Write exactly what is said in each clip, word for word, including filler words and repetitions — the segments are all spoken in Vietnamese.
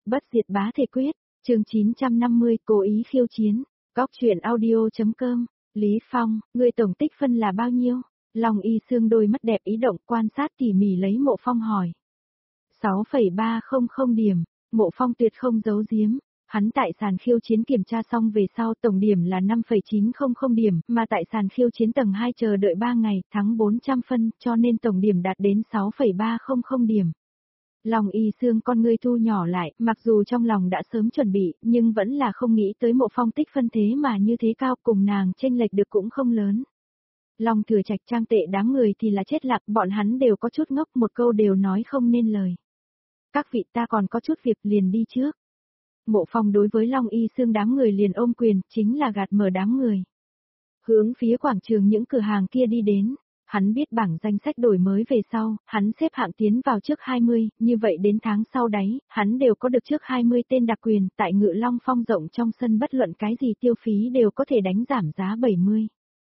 Bất diệt bá thể quyết, chương chín trăm năm mươi, cố ý khiêu chiến, Cóc truyện audio.com, Lý Phong, ngươi tổng tích phân là bao nhiêu? Long Y Xương đôi mắt đẹp ý động quan sát tỉ mỉ lấy Mộ Phong hỏi. sáu phẩy ba không không điểm, Mộ Phong tuyệt không giấu giếm. Hắn tại sàn khiêu chiến kiểm tra xong về sau tổng điểm là năm phẩy chín không không điểm, mà tại sàn khiêu chiến tầng hai chờ đợi ba ngày, thắng bốn trăm phân, cho nên tổng điểm đạt đến sáu phẩy ba không không điểm. Long Y Xương con ngươi thu nhỏ lại, mặc dù trong lòng đã sớm chuẩn bị, nhưng vẫn là không nghĩ tới Mộ Phong tích phân thế mà như thế cao, cùng nàng chênh lệch được cũng không lớn. Long Thừa Trạch Trang Tệ đám người thì là chết lặng, bọn hắn đều có chút ngốc, một câu đều nói không nên lời. Các vị, ta còn có chút việc, liền đi trước. Mộ Phong đối với Long Y Xương đám người liền ôm quyền, chính là gạt mở đám người. Hướng phía quảng trường những cửa hàng kia đi đến, hắn biết bảng danh sách đổi mới về sau, hắn xếp hạng tiến vào trước hai mươi, như vậy đến tháng sau đấy, hắn đều có được trước hai mươi tên đặc quyền, tại Ngự Long Phong rộng trong sân bất luận cái gì tiêu phí đều có thể đánh giảm giá bảy mươi.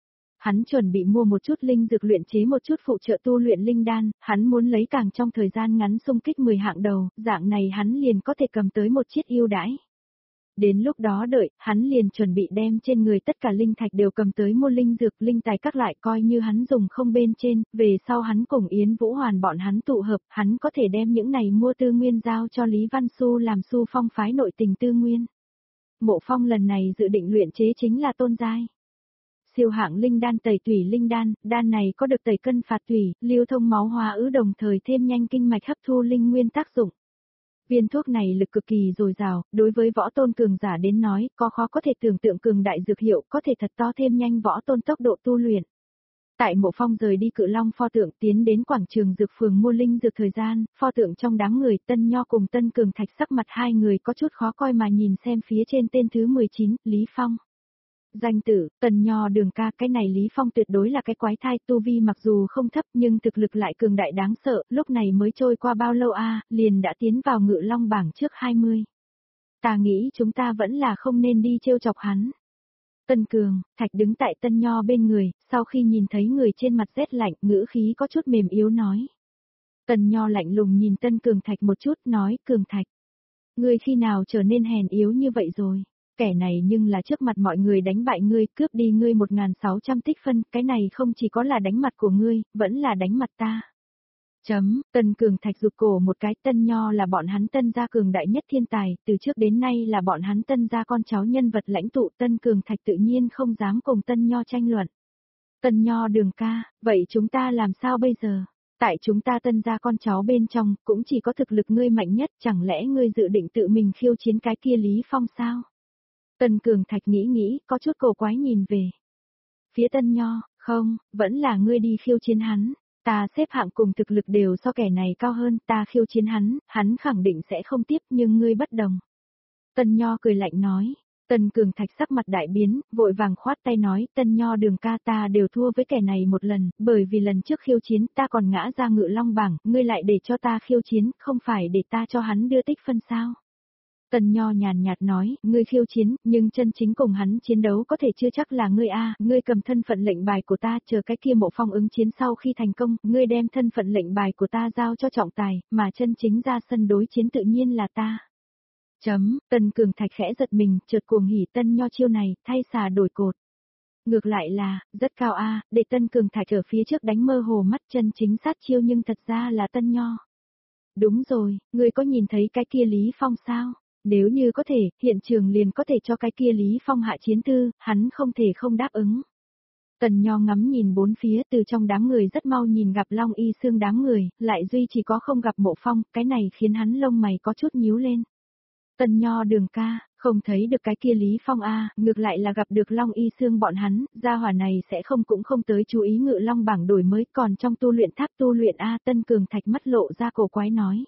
Hắn chuẩn bị mua một chút linh dược luyện chế một chút phụ trợ tu luyện linh đan, hắn muốn lấy càng trong thời gian ngắn xung kích mười hạng đầu, dạng này hắn liền có thể cầm tới một chiếc ưu đãi. Đến lúc đó đợi, hắn liền chuẩn bị đem trên người tất cả linh thạch đều cầm tới mua linh dược, linh tài các loại coi như hắn dùng không bên trên, về sau hắn cùng Yến Vũ Hoàn bọn hắn tụ hợp, hắn có thể đem những này mua tư nguyên giao cho Lý Văn Xu làm Xu Phong phái nội tình tư nguyên. Mộ Phong lần này dự định luyện chế chính là tôn giai. Siêu hạng linh đan tẩy tủy linh đan, đan này có được tẩy cân phạt tủy, lưu thông máu hóa ứ đồng thời thêm nhanh kinh mạch hấp thu linh nguyên tác dụng. Viên thuốc này lực cực kỳ dồi dào, đối với võ tôn cường giả đến nói, có khó có thể tưởng tượng cường đại dược hiệu, có thể thật to thêm nhanh võ tôn tốc độ tu luyện. Tại Mộ Phong rời đi Cự Long pho tượng tiến đến quảng trường dược phường mua linh dược thời gian, pho tượng trong đám người Tân Nho cùng Tân Cường Thạch sắc mặt hai người có chút khó coi mà nhìn xem phía trên tên thứ mười chín, Lý Phong. Danh tử, Tần Nho Đường ca, cái này Lý Phong tuyệt đối là cái quái thai, tu vi mặc dù không thấp nhưng thực lực lại cường đại đáng sợ, lúc này mới trôi qua bao lâu a, à, liền đã tiến vào Ngự Long bảng trước hai mươi. Ta nghĩ chúng ta vẫn là không nên đi trêu chọc hắn. Tân Cường, Thạch đứng tại Tân Nho bên người, sau khi nhìn thấy người trên mặt rét lạnh, ngữ khí có chút mềm yếu nói. Tần Nho lạnh lùng nhìn Tân Cường Thạch một chút, nói, Cường Thạch, ngươi khi nào trở nên hèn yếu như vậy rồi? Kẻ này nhưng là trước mặt mọi người đánh bại ngươi, cướp đi ngươi một nghìn sáu trăm tích phân, cái này không chỉ có là đánh mặt của ngươi, vẫn là đánh mặt ta. Chấm, Tân Cường Thạch rụt cổ một cái, Tân Nho là bọn hắn Tân gia cường đại nhất thiên tài, từ trước đến nay là bọn hắn Tân gia con cháu nhân vật lãnh tụ, Tân Cường Thạch tự nhiên không dám cùng Tân Nho tranh luận. Tân Nho Đường ca, vậy chúng ta làm sao bây giờ? Tại chúng ta Tân gia con cháu bên trong, cũng chỉ có thực lực ngươi mạnh nhất, chẳng lẽ ngươi dự định tự mình khiêu chiến cái kia Lý Phong sao? Tân Cường Thạch nghĩ nghĩ, có chút cổ quái nhìn về phía Tân Nho, không, vẫn là ngươi đi khiêu chiến hắn, ta xếp hạng cùng thực lực đều so kẻ này cao hơn, ta khiêu chiến hắn, hắn khẳng định sẽ không tiếp nhưng ngươi bất đồng. Tân Nho cười lạnh nói, Tân Cường Thạch sắc mặt đại biến, vội vàng khoát tay nói, Tân Nho Đường ca, ta đều thua với kẻ này một lần, bởi vì lần trước khiêu chiến ta còn ngã ra Ngự Long bảng, ngươi lại để cho ta khiêu chiến, không phải để ta cho hắn đưa tích phân sao? Tần Nho nhàn nhạt nói, ngươi khiêu chiến, nhưng chân chính cùng hắn chiến đấu có thể chưa chắc là ngươi a, ngươi cầm thân phận lệnh bài của ta, chờ cái kia Mộ Phong ứng chiến sau khi thành công, ngươi đem thân phận lệnh bài của ta giao cho trọng tài, mà chân chính ra sân đối chiến tự nhiên là ta. Chấm, Tân Cường Thạch khẽ giật mình, chợt cuồng hỉ Tân Nho chiêu này, thay xà đổi cột. Ngược lại là, rất cao a, để Tân Cường Thạch ở phía trước đánh mơ hồ mắt, chân chính sát chiêu nhưng thật ra là Tân Nho. Đúng rồi, ngươi có nhìn thấy cái kia Lý Phong sao? Nếu như có thể, hiện trường liền có thể cho cái kia Lý Phong hạ chiến thư, hắn không thể không đáp ứng. Tần Nho ngắm nhìn bốn phía, từ trong đám người rất mau nhìn gặp Long Y Xương đám người, lại duy chỉ có không gặp Mộ Phong, cái này khiến hắn lông mày có chút nhíu lên. Tần Nho Đường ca, không thấy được cái kia Lý Phong a, ngược lại là gặp được Long Y Xương bọn hắn, gia hỏa này sẽ không cũng không tới chú ý Ngự Long bảng đổi mới, còn trong tu luyện tháp tu luyện a. Tân Cường Thạch mắt lộ ra cổ quái nói.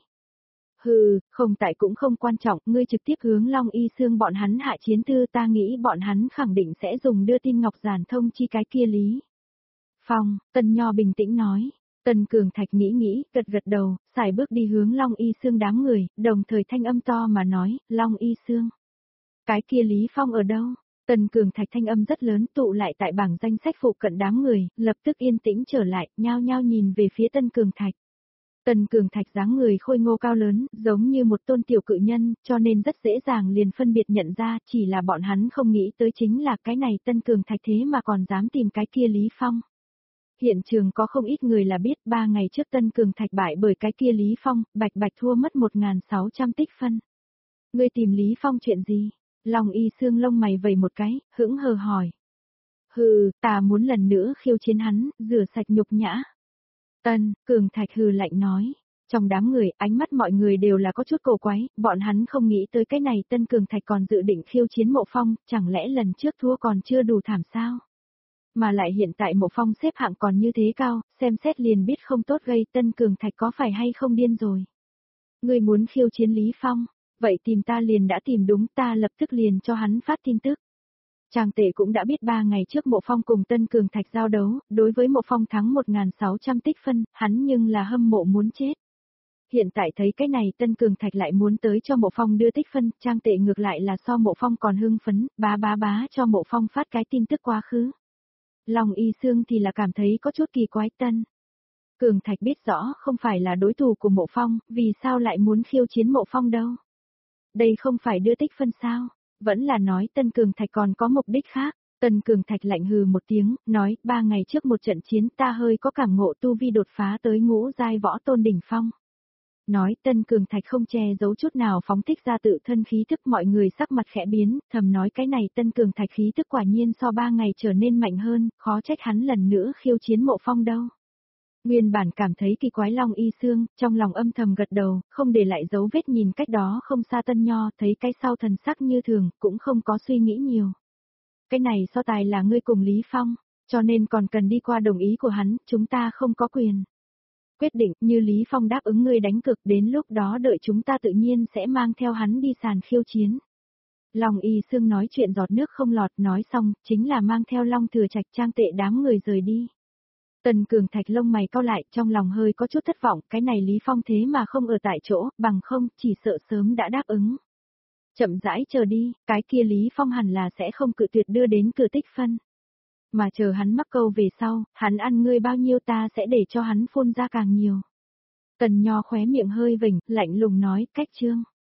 Hừ, không tại cũng không quan trọng, ngươi trực tiếp hướng Long Y Xương bọn hắn hạ chiến thư, ta nghĩ bọn hắn khẳng định sẽ dùng đưa tin ngọc giản thông chi cái kia Lý Phong. Tân Nho bình tĩnh nói. Tân Cường Thạch nghĩ nghĩ, gật gật đầu, xài bước đi hướng Long Y Xương đám người, đồng thời thanh âm to mà nói, Long Y Xương. Cái kia Lý Phong ở đâu? Tân Cường Thạch thanh âm rất lớn tụ lại tại bảng danh sách phụ cận đám người, lập tức yên tĩnh trở lại, nhao nhao nhìn về phía Tân Cường Thạch. Tần Cường Thạch dáng người khôi ngô cao lớn, giống như một tôn tiểu cự nhân, cho nên rất dễ dàng liền phân biệt nhận ra, chỉ là bọn hắn không nghĩ tới chính là cái này Tân Cường Thạch thế mà còn dám tìm cái kia Lý Phong. Hiện trường có không ít người là biết ba ngày trước Tân Cường Thạch bại bởi cái kia Lý Phong, bạch bạch thua mất một nghìn sáu trăm tích phân. Ngươi tìm Lý Phong chuyện gì? Long Y Xương lông mày vẩy một cái, hững hờ hỏi. Hừ, ta muốn lần nữa khiêu chiến hắn, rửa sạch nhục nhã. Tân Cường Thạch hừ lạnh nói. Trong đám người, ánh mắt mọi người đều là có chút cổ quái, bọn hắn không nghĩ tới cái này Tân Cường Thạch còn dự định khiêu chiến Mộ Phong, chẳng lẽ lần trước thua còn chưa đủ thảm sao? Mà lại hiện tại Mộ Phong xếp hạng còn như thế cao, xem xét liền biết không tốt gây Tân Cường Thạch có phải hay không điên rồi. Ngươi muốn khiêu chiến Lý Phong, vậy tìm ta liền đã tìm đúng, ta lập tức liền cho hắn phát tin tức. Trang Tệ cũng đã biết ba ngày trước Mộ Phong cùng Tân Cường Thạch giao đấu, đối với Mộ Phong thắng một nghìn sáu trăm tích phân, hắn nhưng là hâm mộ muốn chết. Hiện tại thấy cái này Tân Cường Thạch lại muốn tới cho Mộ Phong đưa tích phân, Trang Tệ ngược lại là so Mộ Phong còn hưng phấn, bá bá bá cho Mộ Phong phát cái tin tức quá khứ. Long Y Xương thì là cảm thấy có chút kỳ quái. Tân Cường Thạch biết rõ không phải là đối thủ của Mộ Phong, vì sao lại muốn khiêu chiến Mộ Phong đâu? Đây không phải đưa tích phân sao? Vẫn là nói Tân Cường Thạch còn có mục đích khác. Tân Cường Thạch lạnh hừ một tiếng, nói, ba ngày trước một trận chiến ta hơi có cảm ngộ tu vi đột phá tới ngũ giai võ tôn đỉnh phong. Nói Tân Cường Thạch không che giấu chút nào phóng thích ra tự thân khí thức, mọi người sắc mặt khẽ biến, thầm nói cái này Tân Cường Thạch khí thức quả nhiên so ba ngày trở nên mạnh hơn, khó trách hắn lần nữa khiêu chiến Mộ Phong đâu. Nguyên bản cảm thấy kỳ quái Long Y Xương, trong lòng âm thầm gật đầu, không để lại dấu vết nhìn cách đó không xa Tân Nho, thấy cái sau thần sắc như thường, cũng không có suy nghĩ nhiều. Cái này so tài là ngươi cùng Lý Phong, cho nên còn cần đi qua đồng ý của hắn, chúng ta không có quyền. Quyết định, như Lý Phong đáp ứng ngươi đánh cược, đến lúc đó đợi chúng ta tự nhiên sẽ mang theo hắn đi sàn khiêu chiến. Long Y Xương nói chuyện giọt nước không lọt, nói xong, chính là mang theo Long Thừa Trạch Trang Tệ đám người rời đi. Tần Cường Thạch lông mày cau lại, trong lòng hơi có chút thất vọng, cái này Lý Phong thế mà không ở tại chỗ, bằng không, chỉ sợ sớm đã đáp ứng. Chậm rãi chờ đi, cái kia Lý Phong hẳn là sẽ không cự tuyệt đưa đến cửa tích phân. Mà chờ hắn mắc câu về sau, hắn ăn ngươi bao nhiêu ta sẽ để cho hắn phun ra càng nhiều. Tần Nho khóe miệng hơi vểnh, lạnh lùng nói, cách chương.